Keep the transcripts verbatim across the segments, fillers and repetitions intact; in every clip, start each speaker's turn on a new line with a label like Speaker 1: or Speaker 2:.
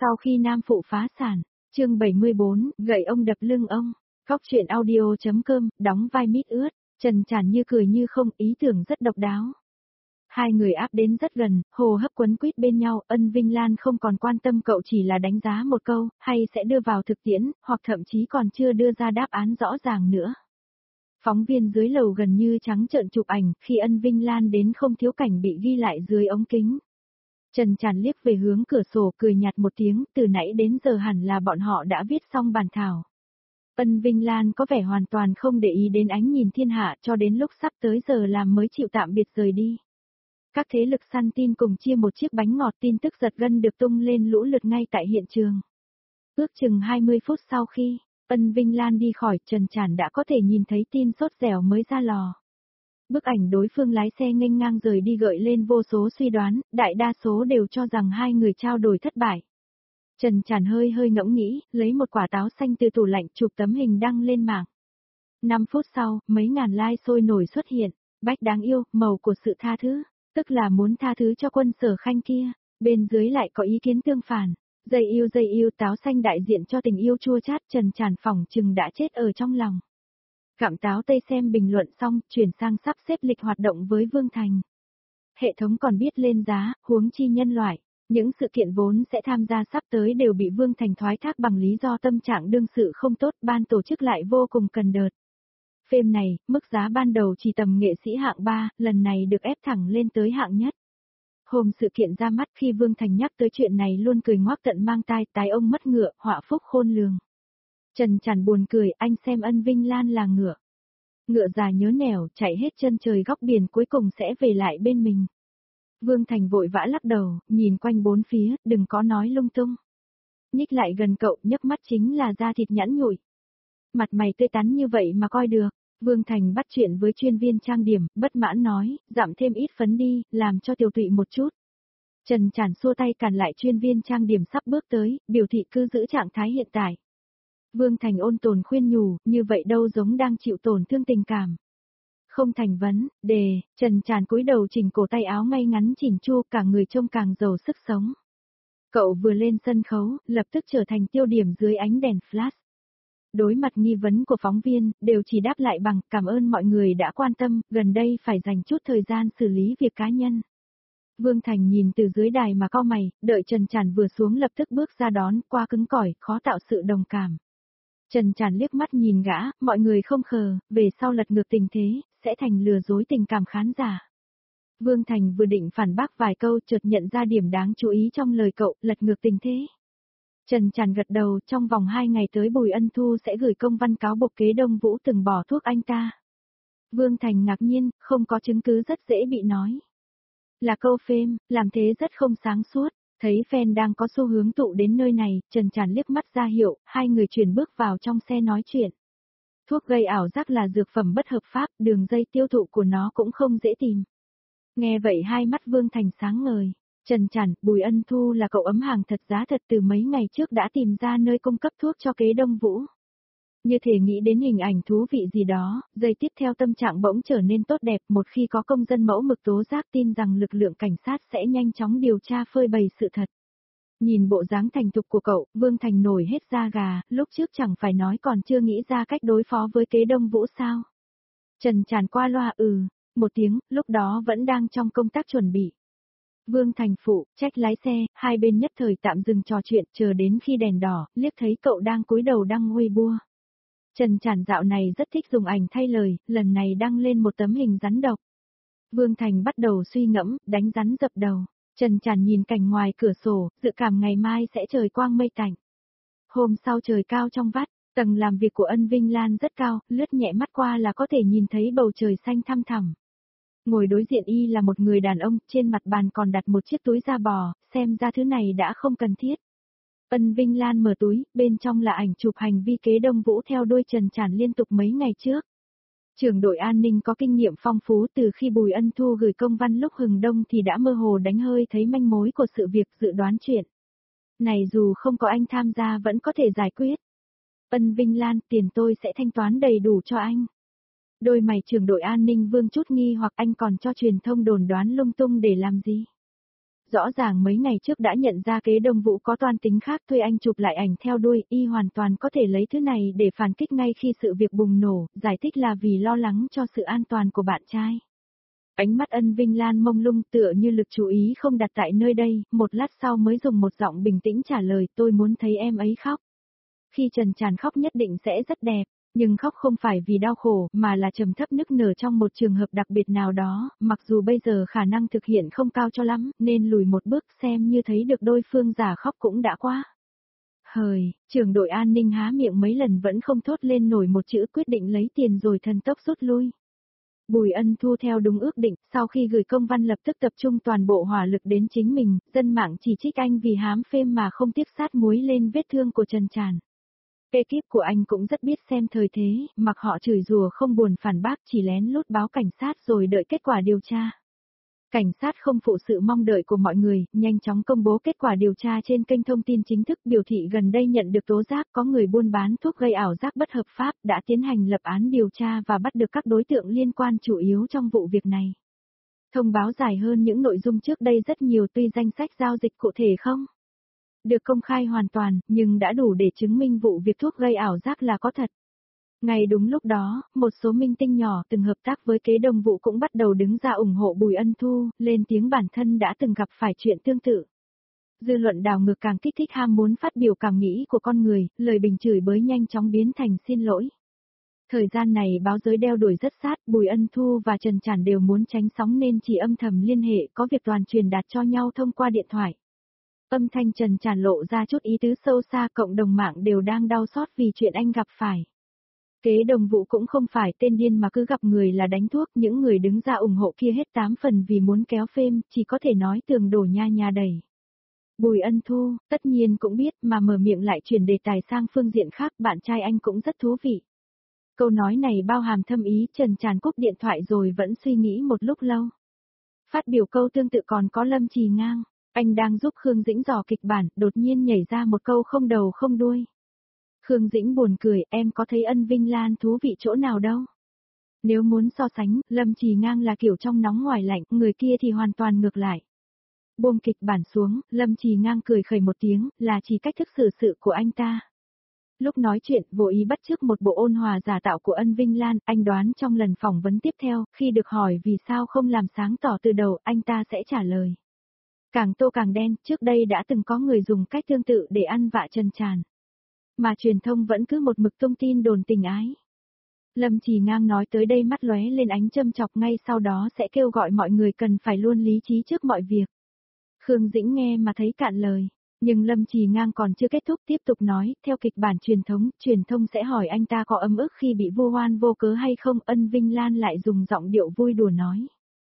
Speaker 1: Sau khi nam phụ phá sản, chương bảy mươi bốn, gậy ông đập lưng ông, Cóc truyện audio.com, đóng vai mít ướt, Trần Tràn như cười như không, ý tưởng rất độc đáo. Hai người áp đến rất gần, hô hấp quấn quýt bên nhau, Ân Vinh Lan không còn quan tâm cậu chỉ là đánh giá một câu, hay sẽ đưa vào thực tiễn, hoặc thậm chí còn chưa đưa ra đáp án rõ ràng nữa. Phóng viên dưới lầu gần như trắng trợn chụp ảnh, khi Ân Vinh Lan đến không thiếu cảnh bị ghi lại dưới ống kính. Trần Tràn liếc về hướng cửa sổ cười nhạt một tiếng, từ nãy đến giờ hẳn là bọn họ đã viết xong bản thảo. Ân Vinh Lan có vẻ hoàn toàn không để ý đến ánh nhìn thiên hạ cho đến lúc sắp tới giờ làm mới chịu tạm biệt rời đi. Các thế lực săn tin cùng chia một chiếc bánh ngọt tin tức giật gân được tung lên lũ lượt ngay tại hiện trường. Ước chừng hai mươi phút sau khi Ân Vinh Lan đi khỏi, Trần Tràn đã có thể nhìn thấy tin sốt dẻo mới ra lò. Bức ảnh đối phương lái xe nghênh ngang rời đi gợi lên vô số suy đoán, đại đa số đều cho rằng hai người trao đổi thất bại. Trần Tràn hơi hơi ngẫm nghĩ, lấy một quả táo xanh từ tủ lạnh chụp tấm hình đăng lên mạng. năm phút sau, mấy ngàn like sôi nổi xuất hiện, bách đáng yêu, màu của sự tha thứ, tức là muốn tha thứ cho Quân Sở Khanh kia, bên dưới lại có ý kiến tương phản. Dây yêu dây yêu táo xanh đại diện cho tình yêu chua chát, Trần Tràn phỏng chừng đã chết ở trong lòng. Gặm táo tây xem bình luận xong, chuyển sang sắp xếp lịch hoạt động với Vương Thành. Hệ thống còn biết lên giá, huống chi nhân loại, những sự kiện vốn sẽ tham gia sắp tới đều bị Vương Thành thoái thác bằng lý do tâm trạng đương sự không tốt, ban tổ chức lại vô cùng cần đợt. Phim này, mức giá ban đầu chỉ tầm nghệ sĩ hạng ba, lần này được ép thẳng lên tới hạng nhất. Hôm sự kiện ra mắt khi Vương Thành nhắc tới chuyện này luôn cười ngoác tận mang tai, tái ông mất ngựa, họa phúc khôn lường. Trần Tràn buồn cười, anh xem Ân Vinh Lan là ngựa. Ngựa già nhớ nẻo, chạy hết chân trời góc biển cuối cùng sẽ về lại bên mình. Vương Thành vội vã lắc đầu, nhìn quanh bốn phía, đừng có nói lung tung. Nhích lại gần cậu, nhấc mắt chính là da thịt nhẵn nhụi. Mặt mày tươi tắn như vậy mà coi được. Vương Thành bắt chuyện với chuyên viên trang điểm, bất mãn nói, giảm thêm ít phấn đi, làm cho tiểu tụy một chút. Trần Tràn xua tay cản lại chuyên viên trang điểm sắp bước tới, biểu thị cứ giữ trạng thái hiện tại. Vương Thành ôn tồn khuyên nhủ, như vậy đâu giống đang chịu tổn thương tình cảm. Không thành vấn, đề, Trần Tràn cúi đầu chỉnh cổ tay áo ngay ngắn chỉnh chu, cả người trông càng giàu sức sống. Cậu vừa lên sân khấu, lập tức trở thành tiêu điểm dưới ánh đèn flash. Đối mặt nghi vấn của phóng viên, đều chỉ đáp lại bằng cảm ơn mọi người đã quan tâm, gần đây phải dành chút thời gian xử lý việc cá nhân. Vương Thành nhìn từ dưới đài mà cau mày, đợi Trần Tràn vừa xuống lập tức bước ra đón, qua cứng cỏi, khó tạo sự đồng cảm. Trần Tràn liếc mắt nhìn gã, mọi người không khờ, về sau lật ngược tình thế, sẽ thành lừa dối tình cảm khán giả. Vương Thành vừa định phản bác vài câu chợt nhận ra điểm đáng chú ý trong lời cậu, lật ngược tình thế. Trần Tràn gật đầu, trong vòng hai ngày tới Bùi Ân Thu sẽ gửi công văn cáo buộc Kế Đông Vũ từng bỏ thuốc anh ta. Vương Thành ngạc nhiên, không có chứng cứ rất dễ bị nói. Là câu phêm, làm thế rất không sáng suốt, thấy fan đang có xu hướng tụ đến nơi này, Trần Tràn liếc mắt ra hiệu, hai người chuyển bước vào trong xe nói chuyện. Thuốc gây ảo giác là dược phẩm bất hợp pháp, đường dây tiêu thụ của nó cũng không dễ tìm. Nghe vậy hai mắt Vương Thành sáng ngời. Trần Tràn, Bùi Ân Thu là cậu ấm hàng thật giá thật từ mấy ngày trước đã tìm ra nơi cung cấp thuốc cho Kế Đông Vũ. Như thể nghĩ đến hình ảnh thú vị gì đó, giây tiếp theo tâm trạng bỗng trở nên tốt đẹp một khi có công dân mẫu mực tố giác tin rằng lực lượng cảnh sát sẽ nhanh chóng điều tra phơi bày sự thật. Nhìn bộ dáng thành thục của cậu, Vương Thành nổi hết da gà, lúc trước chẳng phải nói còn chưa nghĩ ra cách đối phó với Kế Đông Vũ sao. Trần Tràn qua loa ừ, một tiếng, lúc đó vẫn đang trong công tác chuẩn bị. Vương Thành phụ, trách lái xe, hai bên nhất thời tạm dừng trò chuyện, chờ đến khi đèn đỏ, liếc thấy cậu đang cúi đầu đăng Weibo. Trần Tràn dạo này rất thích dùng ảnh thay lời, lần này đăng lên một tấm hình rắn độc. Vương Thành bắt đầu suy ngẫm, đánh rắn dập đầu. Trần Tràn nhìn cảnh ngoài cửa sổ, dự cảm ngày mai sẽ trời quang mây tạnh. Hôm sau trời cao trong vắt, tầng làm việc của Ân Vinh Lan rất cao, lướt nhẹ mắt qua là có thể nhìn thấy bầu trời xanh thăm thẳm. Ngồi đối diện y là một người đàn ông, trên mặt bàn còn đặt một chiếc túi da bò, xem ra thứ này đã không cần thiết. Ân Vinh Lan mở túi, bên trong là ảnh chụp hành vi Kế Đông Vũ theo đuôi Trần Tràn liên tục mấy ngày trước. Trưởng đội an ninh có kinh nghiệm phong phú, từ khi Bùi Ân Thu gửi công văn lúc hừng đông thì đã mơ hồ đánh hơi thấy manh mối của sự việc, dự đoán chuyện này dù không có anh tham gia vẫn có thể giải quyết. Ân Vinh Lan, tiền tôi sẽ thanh toán đầy đủ cho anh. Đôi mày trưởng đội an ninh vương chút nghi hoặc anh còn cho truyền thông đồn đoán lung tung để làm gì? Rõ ràng mấy ngày trước đã nhận ra kế Đông Vũ có toan tính khác thuê anh chụp lại ảnh theo đuôi, y hoàn toàn có thể lấy thứ này để phản kích ngay khi sự việc bùng nổ, giải thích là vì lo lắng cho sự an toàn của bạn trai. Ánh mắt Ân Vinh Lan mông lung tựa như lực chú ý không đặt tại nơi đây, một lát sau mới dùng một giọng bình tĩnh trả lời tôi muốn thấy em ấy khóc. Khi Trần Tràn khóc nhất định sẽ rất đẹp, nhưng khóc không phải vì đau khổ mà là trầm thấp nức nở trong một trường hợp đặc biệt nào đó, mặc dù bây giờ khả năng thực hiện không cao cho lắm, nên lùi một bước xem như thấy được đôi phương giả khóc cũng đã quá. Hời, trưởng đội an ninh há miệng mấy lần vẫn không thốt lên nổi một chữ quyết định lấy tiền rồi thần tốc rút lui. Bùi Ân Thu theo đúng ước định, sau khi gửi công văn lập tức tập trung toàn bộ hỏa lực đến chính mình, dân mạng chỉ trích anh vì hám phêm mà không tiếc sát muối lên vết thương của Trần Tràn. Ekip của anh cũng rất biết xem thời thế, mặc họ chửi rủa không buồn phản bác chỉ lén lút báo cảnh sát rồi đợi kết quả điều tra. Cảnh sát không phụ sự mong đợi của mọi người, nhanh chóng công bố kết quả điều tra trên kênh thông tin chính thức biểu thị gần đây nhận được tố giác có người buôn bán thuốc gây ảo giác bất hợp pháp đã tiến hành lập án điều tra và bắt được các đối tượng liên quan chủ yếu trong vụ việc này. Thông báo dài hơn những nội dung trước đây rất nhiều tuy danh sách giao dịch cụ thể không được công khai hoàn toàn, nhưng đã đủ để chứng minh vụ việc thuốc gây ảo giác là có thật. Ngay đúng lúc đó, một số minh tinh nhỏ từng hợp tác với kế Đông Vũ cũng bắt đầu đứng ra ủng hộ Bùi Ân Thu, lên tiếng bản thân đã từng gặp phải chuyện tương tự. Dư luận đảo ngược càng kích thích ham muốn phát biểu cảm nghĩ của con người, lời bình chửi bới nhanh chóng biến thành xin lỗi. Thời gian này báo giới đeo đuổi rất sát, Bùi Ân Thu và Trần Tràn đều muốn tránh sóng nên chỉ âm thầm liên hệ, có việc toàn truyền đạt cho nhau thông qua điện thoại. Âm thanh Trần Tràn lộ ra chút ý tứ sâu xa, cộng đồng mạng đều đang đau xót vì chuyện anh gặp phải. Kế Đông Vũ cũng không phải tên điên mà cứ gặp người là đánh thuốc, những người đứng ra ủng hộ kia hết tám phần vì muốn kéo phim, chỉ có thể nói tường đổ nha nha đầy. Bùi Ân Thu, tất nhiên cũng biết mà mở miệng lại chuyển đề tài sang phương diện khác, bạn trai anh cũng rất thú vị. Câu nói này bao hàm thâm ý, Trần Tràn cúp điện thoại rồi vẫn suy nghĩ một lúc lâu. Phát biểu câu tương tự còn có Lâm Trì Ngang, anh đang giúp Khương Dĩnh dò kịch bản, đột nhiên nhảy ra một câu không đầu không đuôi. Khương Dĩnh buồn cười, em có thấy Ân Vinh Lan thú vị chỗ nào đâu. Nếu muốn so sánh, Lâm Trì Ngang là kiểu trong nóng ngoài lạnh, người kia thì hoàn toàn ngược lại. Buông kịch bản xuống, Lâm Trì Ngang cười khẩy một tiếng, là chỉ cách thức xử sự của anh ta. Lúc nói chuyện, vô ý bắt chước một bộ ôn hòa giả tạo của Ân Vinh Lan, anh đoán trong lần phỏng vấn tiếp theo, khi được hỏi vì sao không làm sáng tỏ từ đầu, anh ta sẽ trả lời. Càng tô càng đen, trước đây đã từng có người dùng cách tương tự để ăn vạ Trần Tràn. Mà truyền thông vẫn cứ một mực thông tin đồn tình ái. Lâm Trì Ngang nói tới đây mắt lóe lên ánh châm chọc, ngay sau đó sẽ kêu gọi mọi người cần phải luôn lý trí trước mọi việc. Khương Dĩnh nghe mà thấy cạn lời, nhưng Lâm Trì Ngang còn chưa kết thúc tiếp tục nói, theo kịch bản truyền thống, truyền thông sẽ hỏi anh ta có ấm ức khi bị vu oan vô cớ hay không, Ân Vinh Lan lại dùng giọng điệu vui đùa nói.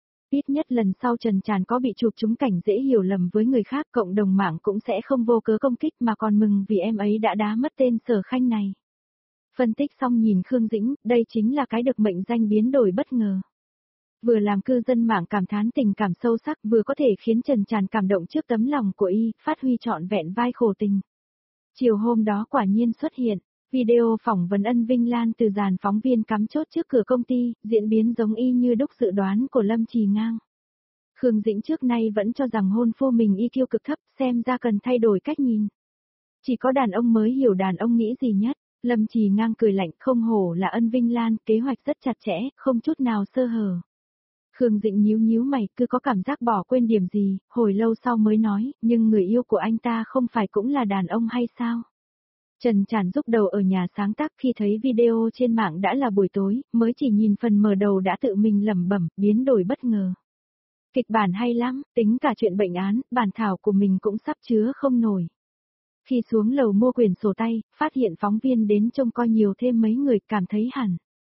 Speaker 1: Ít nhất lần sau Trần Tràn có bị chụp trúng cảnh dễ hiểu lầm với người khác, cộng đồng mạng cũng sẽ không vô cớ công kích mà còn mừng vì em ấy đã đá mất tên Sở Khanh này. Phân tích xong nhìn Khương Dĩnh, đây chính là cái được mệnh danh biến đổi bất ngờ. Vừa làm cư dân mạng cảm thán tình cảm sâu sắc, vừa có thể khiến Trần Tràn cảm động trước tấm lòng của y, phát huy trọn vẹn vai khổ tình. Chiều hôm đó quả nhiên xuất hiện, video phỏng vấn Ân Vinh Lan từ dàn phóng viên cắm chốt trước cửa công ty, diễn biến giống y như đúc dự đoán của Lâm Trì Ngang. Khương Dĩnh trước nay vẫn cho rằng hôn phu mình i kiu cực thấp, xem ra cần thay đổi cách nhìn. Chỉ có đàn ông mới hiểu đàn ông nghĩ gì nhất. Lâm Trì Ngang cười lạnh, không hổ là Ân Vinh Lan, kế hoạch rất chặt chẽ, không chút nào sơ hở. Khương Dĩnh nhíu nhíu mày, cứ có cảm giác bỏ quên điểm gì, hồi lâu sau mới nói, nhưng người yêu của anh ta không phải cũng là đàn ông hay sao? Trần Tràn rúc đầu ở nhà sáng tác, khi thấy video trên mạng đã là buổi tối, mới chỉ nhìn phần mở đầu đã tự mình lẩm bẩm, biến đổi bất ngờ. Kịch bản hay lắm, tính cả chuyện bệnh án, bản thảo của mình cũng sắp chứa không nổi. Khi xuống lầu mua quyển sổ tay, phát hiện phóng viên đến trông coi nhiều thêm mấy người, cảm thấy hẳn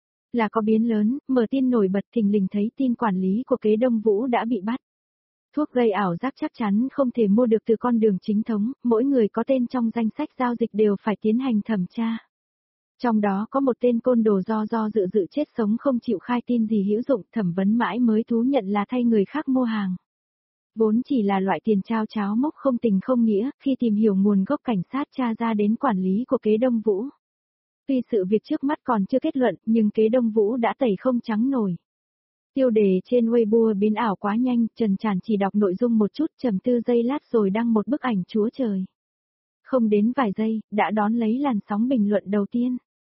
Speaker 1: là có biến lớn, mở tin nổi bật thình lình thấy tin quản lý của kế Đông Vũ đã bị bắt. Thuốc gây ảo giác chắc chắn không thể mua được từ con đường chính thống, mỗi người có tên trong danh sách giao dịch đều phải tiến hành thẩm tra. Trong đó có một tên côn đồ do do dự dự chết sống không chịu khai tin gì hữu dụng, thẩm vấn mãi mới thú nhận là thay người khác mua hàng. Vốn chỉ là loại tiền trao cháo mốc không tình không nghĩa, khi tìm hiểu nguồn gốc cảnh sát tra ra đến quản lý của kế Đông Vũ. Tuy sự việc trước mắt còn chưa kết luận, nhưng kế Đông Vũ đã tẩy không trắng nổi. Tiêu đề trên Weibo biến ảo quá nhanh, Trần Tràn chỉ đọc nội dung một chút trầm tư giây lát rồi đăng một bức ảnh Chúa Trời. Không đến vài giây, đã đón lấy làn sóng bình luận đầu tiên.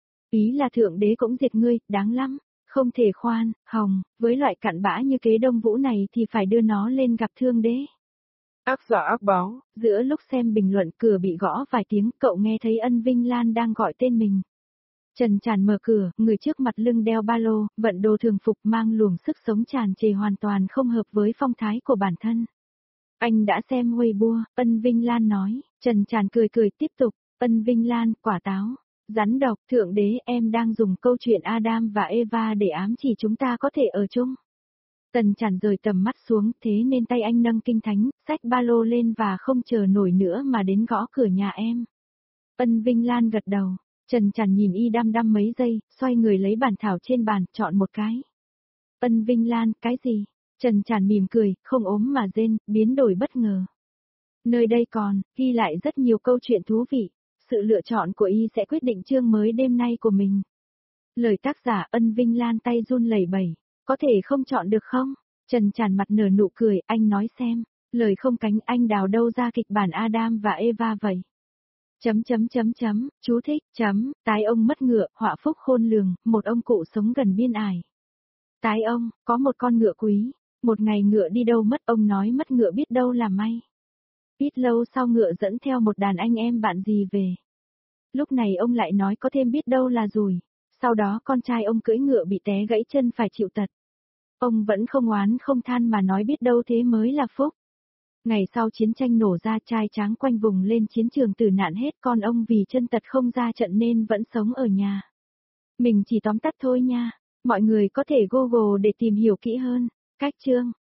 Speaker 1: Ý là Thượng Đế cũng diệt ngươi, đáng lắm, không thể khoan, hồng, với loại cặn bã như kế Đông Vũ này thì phải đưa nó lên gặp Thương Đế. Ác giả ác báo, giữa lúc xem bình luận cửa bị gõ vài tiếng, cậu nghe thấy Ân Vinh Lan đang gọi tên mình. Trần Tràn mở cửa, người trước mặt lưng đeo ba lô, vận đồ thường phục mang luồng sức sống tràn trề hoàn toàn không hợp với phong thái của bản thân. Anh đã xem Weibo, Ân Vinh Lan nói, Trần Tràn cười cười tiếp tục, Ân Vinh Lan, quả táo, rắn độc, Thượng Đế em đang dùng câu chuyện Adam và Eva để ám chỉ chúng ta có thể ở chung. Tần Tràn rời tầm mắt xuống, thế nên tay anh nâng kinh thánh, xách ba lô lên và không chờ nổi nữa mà đến gõ cửa nhà em. Ân Vinh Lan gật đầu, Trần Tràn nhìn y đăm đăm mấy giây, xoay người lấy bản thảo trên bàn, chọn một cái. Ân Vinh Lan, cái gì? Trần Tràn mỉm cười, không ốm mà rên, biến đổi bất ngờ. Nơi đây còn, ghi lại rất nhiều câu chuyện thú vị, sự lựa chọn của y sẽ quyết định chương mới đêm nay của mình. Lời tác giả Ân Vinh Lan tay run lẩy bẩy, có thể không chọn được không? Trần Tràn mặt nở nụ cười, anh nói xem, lời không cánh anh đào đâu ra kịch bản Adam và Eva vậy? Chấm chấm chấm chấm, chú thích, chấm, tái ông mất ngựa, họa phúc khôn lường, một ông cụ sống gần biên ải. Tái ông, có một con ngựa quý, một ngày ngựa đi đâu mất, ông nói mất ngựa biết đâu là may. Ít lâu sau ngựa dẫn theo một đàn anh em bạn gì về. Lúc này ông lại nói có thêm biết đâu là rủi, sau đó con trai ông cưỡi ngựa bị té gãy chân phải chịu tật. Ông vẫn không oán không than mà nói biết đâu thế mới là phúc. Ngày sau chiến tranh nổ ra trai tráng quanh vùng lên chiến trường tử nạn hết, con ông vì chân tật không ra trận nên vẫn sống ở nhà. Mình chỉ tóm tắt thôi nha, mọi người có thể Google để tìm hiểu kỹ hơn. Cách chương